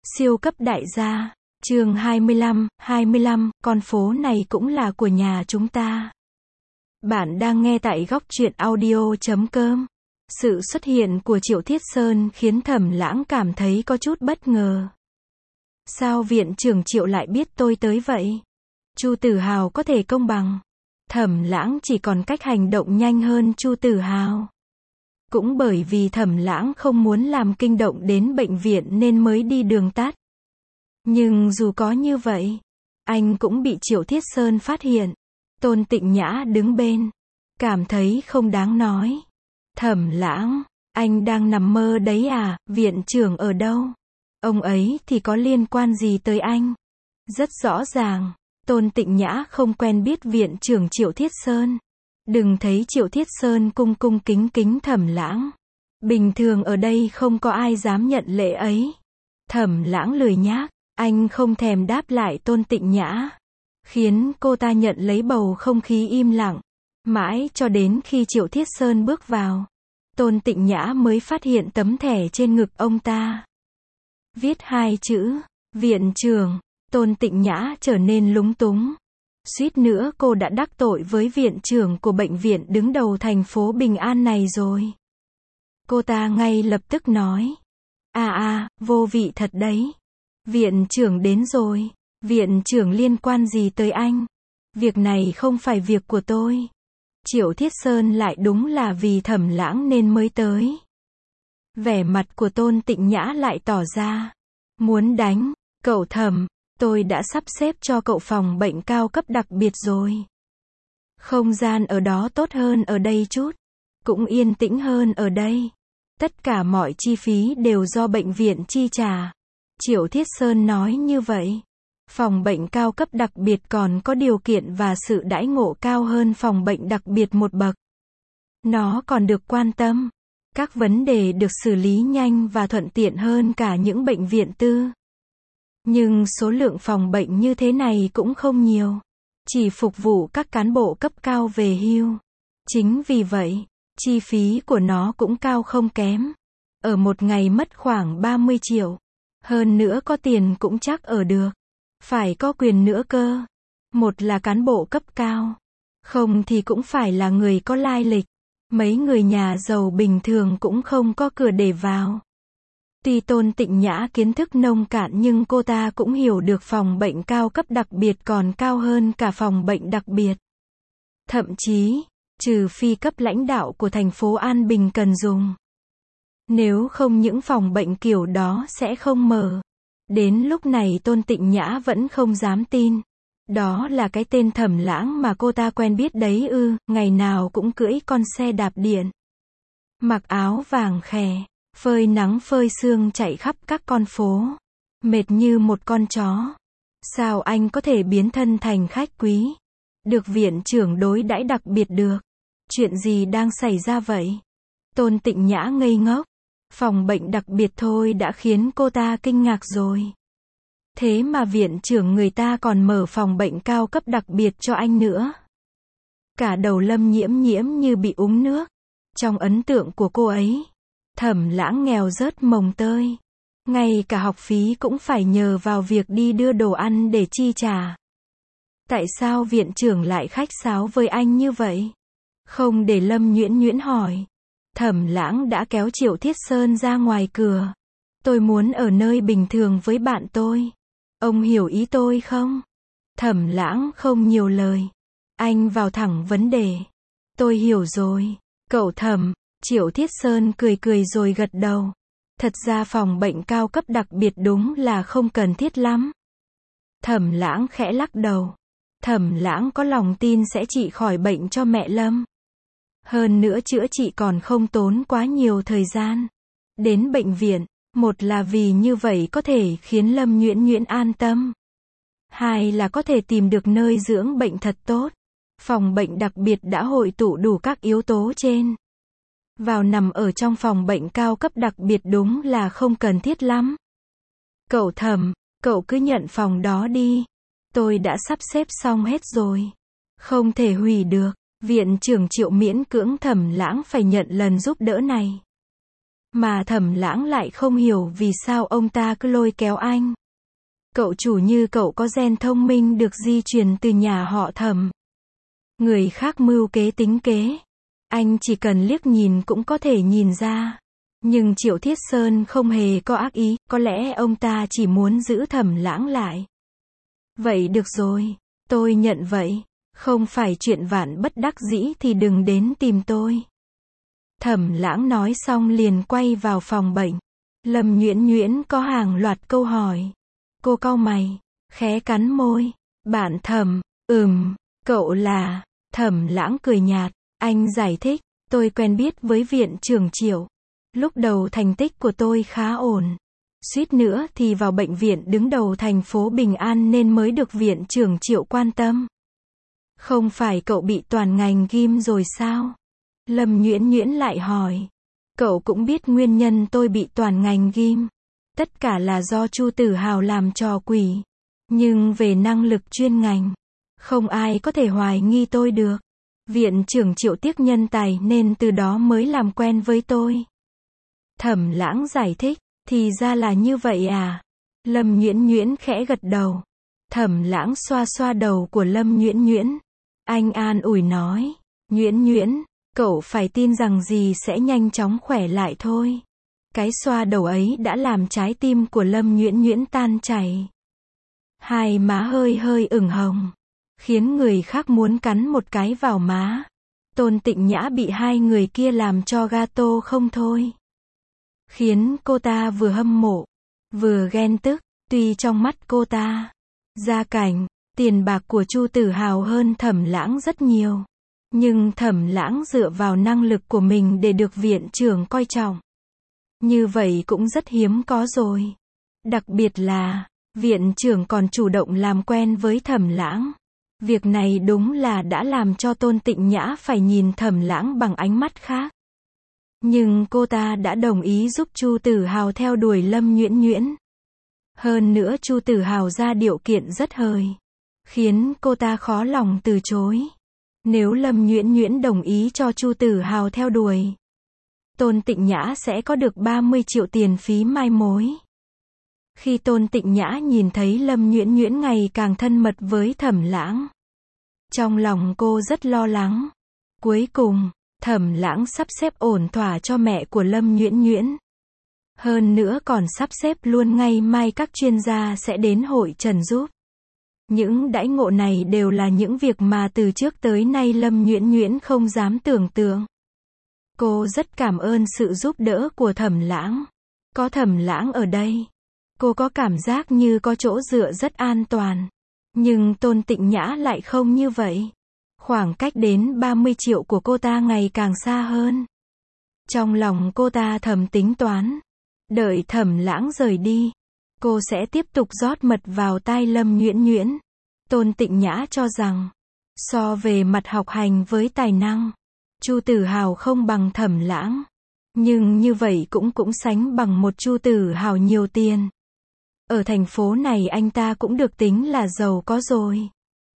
Siêu cấp đại gia, chương 25, con phố này cũng là của nhà chúng ta. Bạn đang nghe tại góc truyện audio.com. Sự xuất hiện của Triệu Thiết Sơn khiến Thẩm Lãng cảm thấy có chút bất ngờ. Sao viện trưởng Triệu lại biết tôi tới vậy? Chu Tử Hào có thể công bằng. Thẩm Lãng chỉ còn cách hành động nhanh hơn Chu Tử Hào. Cũng bởi vì Thẩm Lãng không muốn làm kinh động đến bệnh viện nên mới đi đường tắt. Nhưng dù có như vậy, anh cũng bị Triệu Thiết Sơn phát hiện. Tôn Tịnh Nhã đứng bên, cảm thấy không đáng nói. Thẩm Lãng, anh đang nằm mơ đấy à, viện trưởng ở đâu? Ông ấy thì có liên quan gì tới anh? Rất rõ ràng, Tôn Tịnh Nhã không quen biết viện trưởng Triệu Thiết Sơn. Đừng thấy Triệu Thiết Sơn cung cung kính kính Thẩm Lãng. Bình thường ở đây không có ai dám nhận lễ ấy. Thẩm Lãng lười nhác, anh không thèm đáp lại Tôn Tịnh Nhã. Khiến cô ta nhận lấy bầu không khí im lặng. Mãi cho đến khi Triệu Thiết Sơn bước vào, Tôn Tịnh Nhã mới phát hiện tấm thẻ trên ngực ông ta. Viết hai chữ, viện trưởng. Tôn Tịnh Nhã trở nên lúng túng. Suýt nữa cô đã đắc tội với viện trưởng của bệnh viện đứng đầu thành phố Bình An này rồi. Cô ta ngay lập tức nói. Vô vị thật đấy. Viện trưởng đến rồi. Viện trưởng liên quan gì tới anh? Việc này không phải việc của tôi. Triệu Thiết Sơn lại đúng là vì Thẩm Lãng nên mới tới. Vẻ mặt của Tôn Tịnh Nhã lại tỏ ra muốn đánh. Cậu Thẩm, tôi đã sắp xếp cho cậu phòng bệnh cao cấp đặc biệt rồi. Không gian ở đó tốt hơn ở đây chút. Cũng yên tĩnh hơn ở đây. Tất cả mọi chi phí đều do bệnh viện chi trả. Triệu Thiết Sơn nói như vậy. Phòng bệnh cao cấp đặc biệt còn có điều kiện và sự đãi ngộ cao hơn phòng bệnh đặc biệt một bậc. Nó còn được quan tâm. Các vấn đề được xử lý nhanh và thuận tiện hơn cả những bệnh viện tư. Nhưng số lượng phòng bệnh như thế này cũng không nhiều. Chỉ phục vụ các cán bộ cấp cao về hưu. Chính vì vậy, chi phí của nó cũng cao không kém. Ở một ngày mất khoảng 30 triệu. Hơn nữa có tiền cũng chắc ở được. Phải có quyền nữa cơ. Một là cán bộ cấp cao. Không thì cũng phải là người có lai lịch. Mấy người nhà giàu bình thường cũng không có cửa để vào. Tuy Tôn Tịnh Nhã kiến thức nông cạn nhưng cô ta cũng hiểu được phòng bệnh cao cấp đặc biệt còn cao hơn cả phòng bệnh đặc biệt. Thậm chí, trừ phi cấp lãnh đạo của thành phố An Bình cần dùng. Nếu không những phòng bệnh kiểu đó sẽ không mở. Đến lúc này Tôn Tịnh Nhã vẫn không dám tin. Đó là cái tên Thẩm Lãng mà cô ta quen biết đấy ư, ngày nào cũng cưỡi con xe đạp điện. Mặc áo vàng khè, phơi nắng phơi sương chạy khắp các con phố. Mệt như một con chó. Sao anh có thể biến thân thành khách quý? Được viện trưởng đối đãi đặc biệt được. Chuyện gì đang xảy ra vậy? Tôn Tịnh Nhã ngây ngốc. Phòng bệnh đặc biệt thôi đã khiến cô ta kinh ngạc rồi. Thế mà viện trưởng người ta còn mở phòng bệnh cao cấp đặc biệt cho anh nữa. Cả đầu Lâm Nhiễm như bị uống nước. Trong ấn tượng của cô ấy, Thẩm Lãng nghèo rớt mồng tơi. Ngay cả học phí cũng phải nhờ vào việc đi đưa đồ ăn để chi trả. Tại sao viện trưởng lại khách sáo với anh như vậy? Không để Lâm Nhuyễn hỏi. Thẩm Lãng đã kéo Triệu Thiết Sơn ra ngoài cửa. Tôi muốn ở nơi bình thường với bạn tôi. Ông hiểu ý tôi không? Thẩm Lãng không nhiều lời. Anh vào thẳng vấn đề. Tôi hiểu rồi. Cậu Thẩm. Triệu Thiết Sơn cười rồi gật đầu. Thật ra phòng bệnh cao cấp đặc biệt đúng là không cần thiết lắm. Thẩm Lãng khẽ lắc đầu. Thẩm Lãng có lòng tin sẽ trị khỏi bệnh cho mẹ Lâm. Hơn nữa chữa trị còn không tốn quá nhiều thời gian. Đến bệnh viện, một là vì như vậy có thể khiến Lâm Nhuyễn an tâm. Hai là có thể tìm được nơi dưỡng bệnh thật tốt. Phòng bệnh đặc biệt đã hội tụ đủ các yếu tố trên. Vào nằm ở trong phòng bệnh cao cấp đặc biệt đúng là không cần thiết lắm. Cậu Thẩm, cậu cứ nhận phòng đó đi. Tôi đã sắp xếp xong hết rồi. Không thể hủy được. Viện trưởng Triệu miễn cưỡng Thẩm Lãng phải nhận lần giúp đỡ này. Mà Thẩm Lãng lại không hiểu vì sao ông ta cứ lôi kéo anh. Cậu chủ như cậu có gen thông minh được di truyền từ nhà họ Thẩm. Người khác mưu kế tính kế, anh chỉ cần liếc nhìn cũng có thể nhìn ra. Nhưng Triệu Thiết Sơn không hề có ác ý, có lẽ ông ta chỉ muốn giữ Thẩm Lãng lại. Vậy được rồi, tôi nhận vậy. Không phải chuyện vạn bất đắc dĩ thì đừng đến tìm tôi. Thẩm Lãng nói xong liền quay vào phòng bệnh. Lâm Nhuyễn Nhuyễn có hàng loạt câu hỏi. Cô cau mày, khẽ cắn môi. Bạn Thẩm, cậu là... Thẩm Lãng cười nhạt, anh giải thích, tôi quen biết với viện trưởng Triệu. Lúc đầu thành tích của tôi khá ổn. Suýt nữa thì vào bệnh viện đứng đầu thành phố Bình An nên mới được viện trưởng Triệu quan tâm. Không phải cậu bị toàn ngành ghim rồi sao? Lâm Nhuyễn Nhuyễn lại hỏi. Cậu cũng biết nguyên nhân tôi bị toàn ngành ghim. Tất cả là do Chu Tử Hào làm trò quỷ. Nhưng về năng lực chuyên ngành, không ai có thể hoài nghi tôi được. Viện trưởng Triệu tiếc nhân tài nên từ đó mới làm quen với tôi. Thẩm Lãng giải thích, thì ra là như vậy à? Lâm Nhuyễn Nhuyễn khẽ gật đầu. Thẩm Lãng xoa xoa đầu của Lâm Nhuyễn Nhuyễn. Anh an ủi nói, Nhuyễn Nhuyễn, cậu phải tin rằng gì sẽ nhanh chóng khỏe lại thôi. Cái xoa đầu ấy đã làm trái tim của Lâm Nhuyễn Nhuyễn tan chảy. Hai má hơi hơi ửng hồng, khiến người khác muốn cắn một cái vào má. Tôn Tịnh Nhã bị hai người kia làm cho gato không thôi. Khiến cô ta vừa hâm mộ, vừa ghen tức. Tuy trong mắt cô ta, gia cảnh, tiền bạc của Chu Tử Hào hơn Thẩm Lãng rất nhiều. Nhưng Thẩm Lãng dựa vào năng lực của mình để được viện trưởng coi trọng. Như vậy cũng rất hiếm có rồi. Đặc biệt là, viện trưởng còn chủ động làm quen với Thẩm Lãng. Việc này đúng là đã làm cho Tôn Tịnh Nhã phải nhìn Thẩm Lãng bằng ánh mắt khác. Nhưng cô ta đã đồng ý giúp Chu Tử Hào theo đuổi Lâm Nhuyễn Nhuyễn. Hơn nữa Chu Tử Hào ra điều kiện rất hời, khiến cô ta khó lòng từ chối. Nếu Lâm Nhuyễn Nhuyễn đồng ý cho Chu Tử Hào theo đuổi, Tôn Tịnh Nhã sẽ có được 30 triệu tiền phí mai mối. Khi Tôn Tịnh Nhã nhìn thấy Lâm Nhuyễn Nhuyễn ngày càng thân mật với Thẩm Lãng, trong lòng cô rất lo lắng. Cuối cùng, Thẩm Lãng sắp xếp ổn thỏa cho mẹ của Lâm Nhuyễn Nhuyễn. Hơn nữa còn sắp xếp luôn ngày mai các chuyên gia sẽ đến hội trần giúp. Những đãi ngộ này đều là những việc mà từ trước tới nay Lâm Nhuyễn Nhuyễn không dám tưởng tượng. Cô rất cảm ơn sự giúp đỡ của Thẩm Lãng. Có Thẩm Lãng ở đây, cô có cảm giác như có chỗ dựa rất an toàn. Nhưng Tôn Tịnh Nhã lại không như vậy. Khoảng cách đến 30 triệu của cô ta ngày càng xa hơn. Trong lòng cô ta thầm tính toán. Đợi Thẩm Lãng rời đi, cô sẽ tiếp tục rót mật vào tai Lâm Nhuyễn Nhuyễn. Tôn Tịnh Nhã cho rằng, so về mặt học hành với tài năng, Chu Tử Hào không bằng Thẩm Lãng. Nhưng như vậy cũng sánh bằng một Chu Tử Hào nhiều tiền. Ở thành phố này anh ta cũng được tính là giàu có rồi.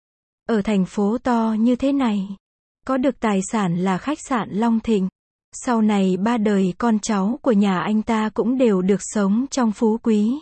Ở thành phố to như thế này, có được tài sản là khách sạn Long Thịnh. Sau này 3 đời con cháu của nhà anh ta cũng đều được sống trong phú quý.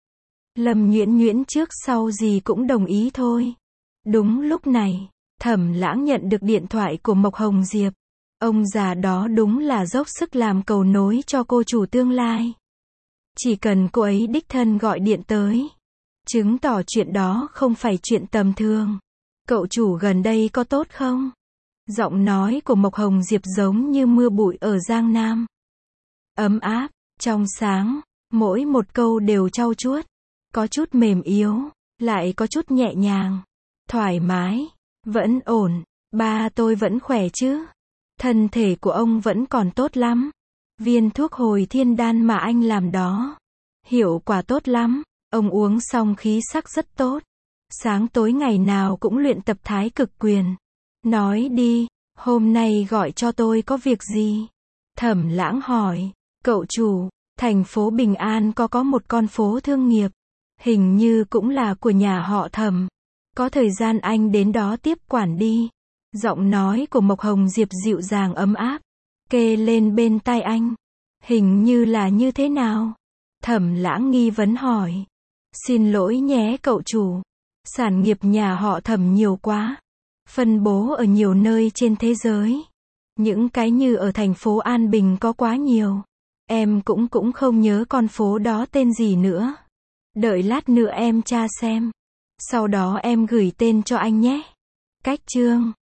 Lâm Nhuyễn Nhuyễn trước sau gì cũng đồng ý thôi. Đúng lúc này, Thẩm Lãng nhận được điện thoại của Mộc Hồng Diệp. Ông già đó đúng là dốc sức làm cầu nối cho cô chủ tương lai. Chỉ cần cô ấy đích thân gọi điện tới, chứng tỏ chuyện đó không phải chuyện tầm thường. Cậu chủ gần đây có tốt không? Giọng nói của Mộc Hồng Diệp giống như mưa bụi ở Giang Nam. Ấm áp, trong sáng, mỗi một câu đều trau chuốt. Có chút mềm yếu, lại có chút nhẹ nhàng. Thoải mái, vẫn ổn, ba tôi vẫn khỏe chứ. Thân thể của ông vẫn còn tốt lắm. Viên thuốc hồi thiên đan mà anh làm đó, hiệu quả tốt lắm. Ông uống xong khí sắc rất tốt. Sáng tối ngày nào cũng luyện tập thái cực quyền. Nói đi, hôm nay gọi cho tôi có việc gì? Thẩm Lãng hỏi. Cậu chủ, thành phố Bình An có một con phố thương nghiệp. Hình như cũng là của nhà họ Thẩm. Có thời gian anh đến đó tiếp quản đi. Giọng nói của Mộc Hồng Diệp dịu dàng ấm áp, kề lên bên tai anh. Hình như là như thế nào? Thẩm Lãng nghi vấn hỏi. Xin lỗi nhé cậu chủ. Sản nghiệp nhà họ Thẩm nhiều quá. Phân bố ở nhiều nơi trên thế giới. Những cái như ở thành phố An Bình có quá nhiều. Em cũng không nhớ con phố đó tên gì nữa. Đợi lát nữa em tra xem. Sau đó em gửi tên cho anh nhé. Cách chương